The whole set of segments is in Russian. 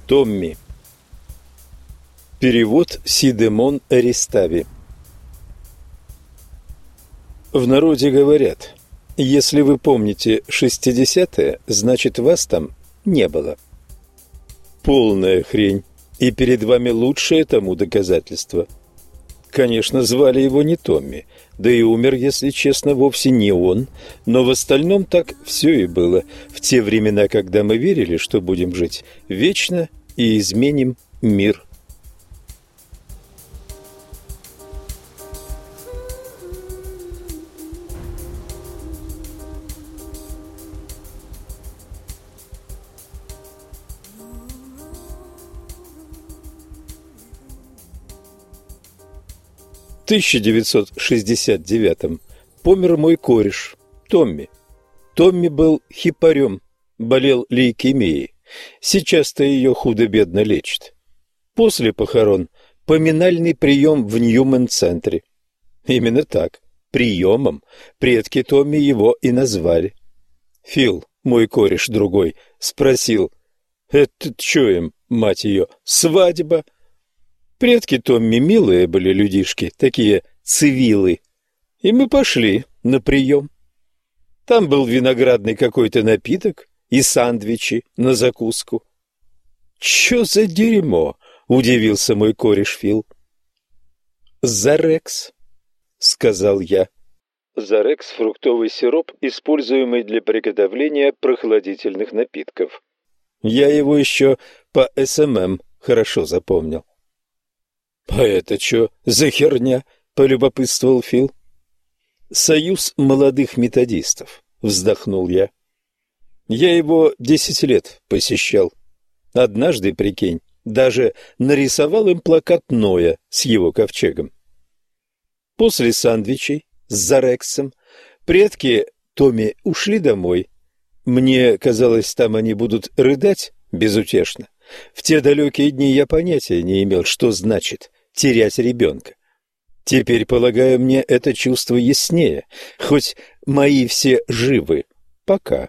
Томми. Перевод Сидемон Аристави. В народе говорят: если вы помните 60-е, значит вас там не было. Полная хрень, и перед вами лучшее тому доказательство. Конечно, звали его не Томми, да и умер, если честно, вовсе не он, но в остальном так все и было в те времена, когда мы верили, что будем жить вечно и изменим мир. В 1969-м помер мой кореш Томми. Томми был хипарем, болел лейкемией. Сейчас-то ее худо-бедно лечат. После похорон поминальный прием в Ньюман-центре. Именно так, приемом, предки Томми его и назвали. Фил, мой кореш другой, спросил: «Это чё им, мать ее, свадьба?» Предки Томми милые были людишки, такие цивилы. И мы пошли на прием. Там был виноградный какой-то напиток и сандвичи на закуску. «Чё за дерьмо?» — удивился мой кореш Фил. «Зарекс», — сказал я. Зарекс — фруктовый сироп, используемый для приготовления прохладительных напитков. Я его еще по СММ хорошо запомнил. «А это что за херня?» — полюбопытствовал Фил. «Союз молодых методистов», — вздохнул я. «Я его 10 лет посещал. Однажды, прикинь, даже нарисовал им плакат Ноя с его ковчегом». После сандвичей с Зарексом предки Томми ушли домой. Мне казалось, там они будут рыдать безутешно. В те далекие дни я понятия не имел, что значит терять ребенка. Теперь, полагаю, мне это чувство яснее, хоть мои все живы. Пока.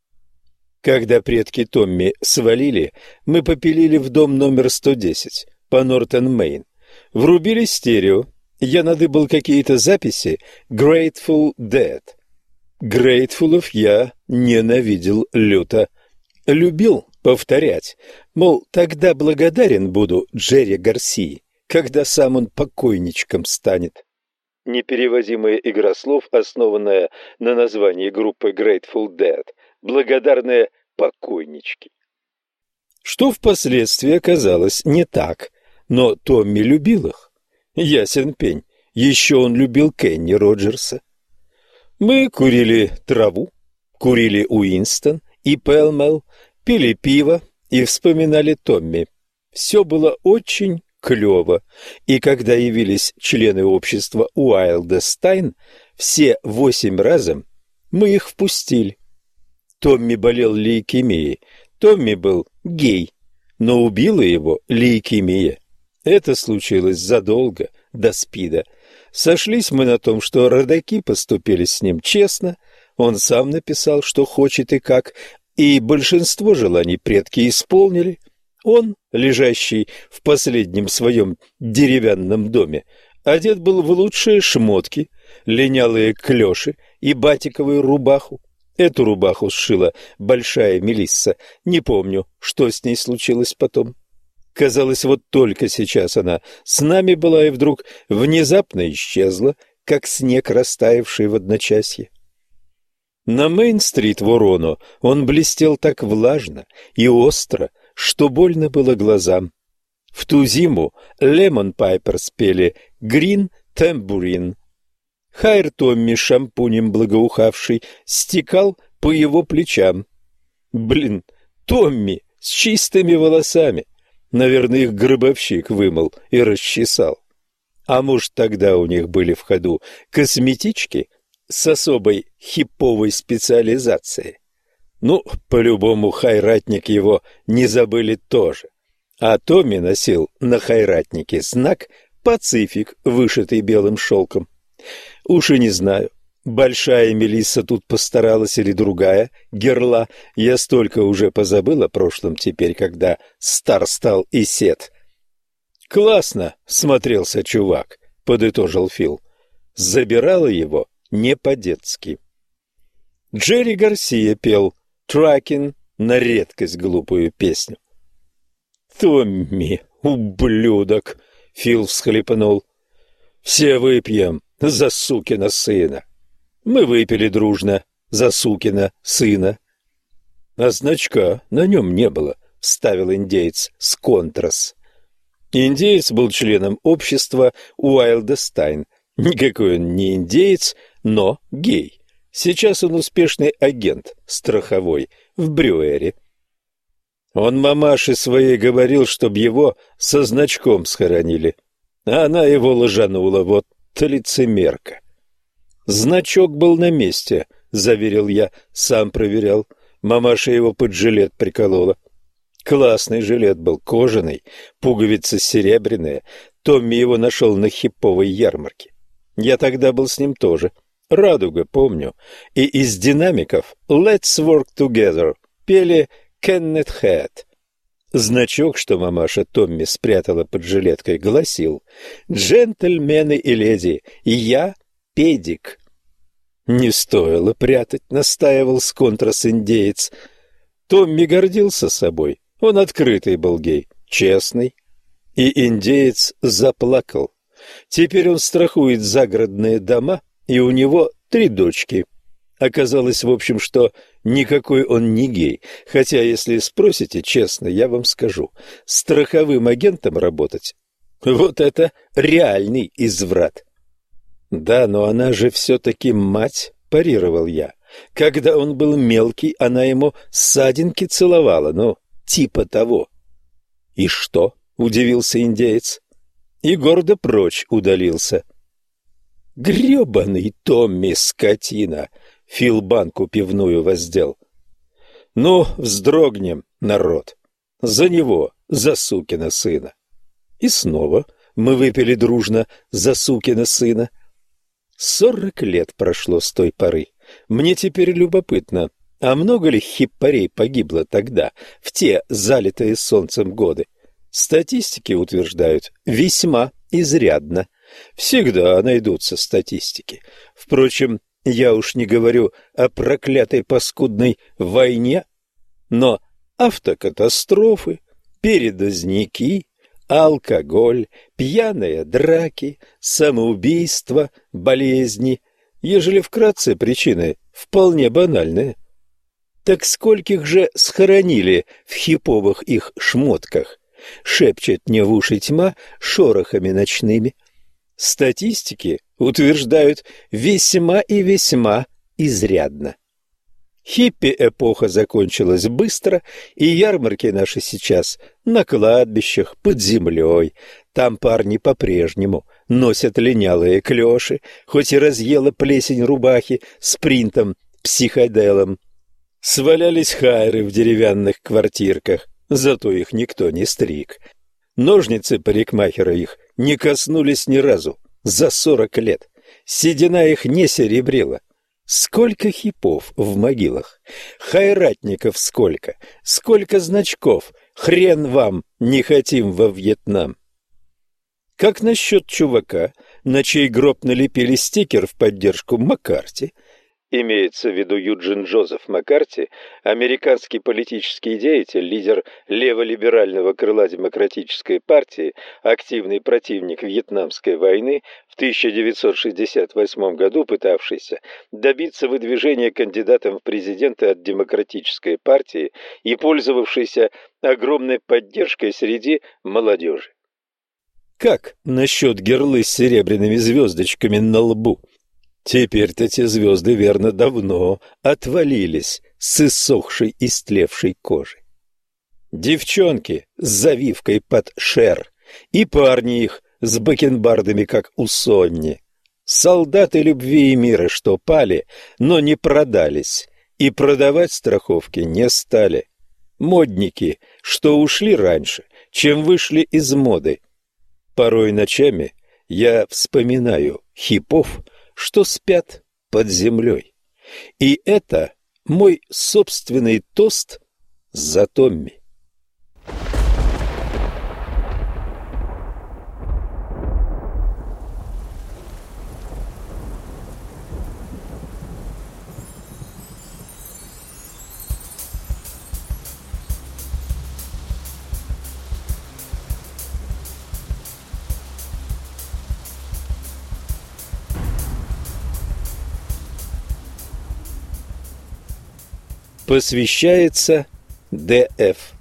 Когда предки Томми свалили, мы попилили в дом номер 110 по Нортон-Мейн. Врубили стерео. Я надыбал какие-то записи Grateful Dead. Грейтфулов я ненавидел люто. Любил повторять, мол, тогда благодарен буду Джерри Гарсии, когда сам он покойничком станет. Непереводимая игра слов, основанная на названии группы Grateful Dead, благодарные покойнички. Что впоследствии оказалось не так, но Томми любил их. Ясен пень, еще он любил Кенни Роджерса. Мы курили траву, курили Уинстон и Пэлмэл, пили пиво и вспоминали Томми. Все было очень клево, и когда явились члены общества Уайлдестайн, все 8 разом, мы их впустили. Томми болел лейкемией, Томми был гей, но убила его лейкемия. Это случилось задолго до СПИДа. Сошлись мы на том, что родаки поступили с ним честно, он сам написал, что хочет и как, и большинство желаний предки исполнили. Он, лежащий в последнем своем деревянном доме, одет был в лучшие шмотки, линялые клёши и батиковую рубаху. Эту рубаху сшила большая Мелисса, не помню, что с ней случилось потом. Казалось, вот только сейчас она с нами была и вдруг внезапно исчезла, как снег, растаявший в одночасье. На Мейн-стрит в Ороно он блестел так влажно и остро, что больно было глазам. В ту зиму Лемон Пайперс пели «Грин Тамбурин». Хайр Томми, шампунем благоухавший, стекал по его плечам. Блин, Томми с чистыми волосами. Наверное, их гробовщик вымыл и расчесал. А может, тогда у них были в ходу косметички с особой хиповой специализацией. Ну, по-любому, хайратник его не забыли тоже. А Томми носил на хайратнике знак «Пацифик», вышитый белым шелком. Уж и не знаю, большая Мелисса тут постаралась или другая, Герла, я столько уже позабыл о прошлом теперь, когда стар стал и сед. «Классно!» — смотрелся чувак, — подытожил Фил. Забирала его не по-детски. Джерри Гарсия пел «Тракин» на редкость глупую песню. «Томми, ублюдок!» — Фил всхлипнул. «Все выпьем за сукина сына». Мы выпили дружно за сукина сына. «А значка на нем не было», — вставил индеец с контрас. Индеец был членом общества Уайлдестайн. Никакой он не индеец, но гей. Сейчас он успешный агент страховой в Брюэре. Он мамаше своей говорил, чтоб его со значком схоронили. А она его лжанула, вот лицемерка. Значок был на месте, заверил я, сам проверял. Мамаша его под жилет приколола. Классный жилет был, кожаный, пуговицы серебряные. Томми его нашел на хиповой ярмарке. Я тогда был с ним тоже. Радуга, помню. И из динамиков «Let's work together» пели «Kenneth Head». Значок, что мамаша Томми спрятала под жилеткой, гласил: «Джентльмены и леди, я педик». «Не стоило прятать», — настаивал с контрас индеец. Томми гордился собой. Он открытый был гей, честный. И индеец заплакал. Теперь он страхует загородные дома, и у него 3 дочки. Оказалось, в общем, что никакой он не гей, хотя, если спросите честно, я вам скажу, страховым агентом работать — вот это реальный изврат. Да, но она же все-таки мать, парировал я. Когда он был мелкий, она ему ссадинки целовала, ну, типа того. И что? — удивился индеец. И гордо прочь удалился. Гребаный Томми, скотина! Фил банку пивную воздел. Ну, вздрогнем, народ. За него, за сукина сына. И снова мы выпили дружно за сукина сына. 40 лет прошло с той поры. Мне теперь любопытно, а много ли хиппарей погибло тогда, в те залитые солнцем годы? Статистики утверждают, весьма изрядно. Всегда найдутся статистики. Впрочем, я уж не говорю о проклятой паскудной войне, но автокатастрофы, передозняки, алкоголь, пьяные драки, самоубийства, болезни, ежели вкратце причины вполне банальные. Так скольких же схоронили в хиповых их шмотках? Шепчет мне в уши тьма шорохами ночными. Статистики утверждают весьма и весьма изрядно. Хиппи-эпоха закончилась быстро, и ярмарки наши сейчас на кладбищах, под землей. Там парни по-прежнему носят линялые клёши, хоть и разъела плесень рубахи с принтом, психоделом. Свалялись хайры в деревянных квартирках, зато их никто не стриг. Ножницы парикмахера их не коснулись ни разу за 40 лет. Седина их не серебрила. Сколько хипов в могилах, хайратников сколько, сколько значков, хрен вам, не хотим во Вьетнам. Как насчет чувака, на чей гроб налепили стикер в поддержку Маккарти? Имеется в виду Юджин Джозеф Маккарти, американский политический деятель, лидер леволиберального крыла Демократической партии, активный противник Вьетнамской войны, в 1968 году пытавшийся добиться выдвижения кандидатом в президенты от Демократической партии и пользовавшийся огромной поддержкой среди молодежи. Как насчет герлы с серебряными звездочками на лбу? Теперь-то те звезды, верно, давно отвалились с иссохшей и стлевшей кожей. Девчонки с завивкой под шер, и парни их с бакенбардами, как у Сонни. Солдаты любви и мира, что пали, но не продались, и продавать страховки не стали. Модники, что ушли раньше, чем вышли из моды. Порой ночами я вспоминаю хипов, что спят под землей. И это мой собственный тост за Томми. Посвящается Д.Ф.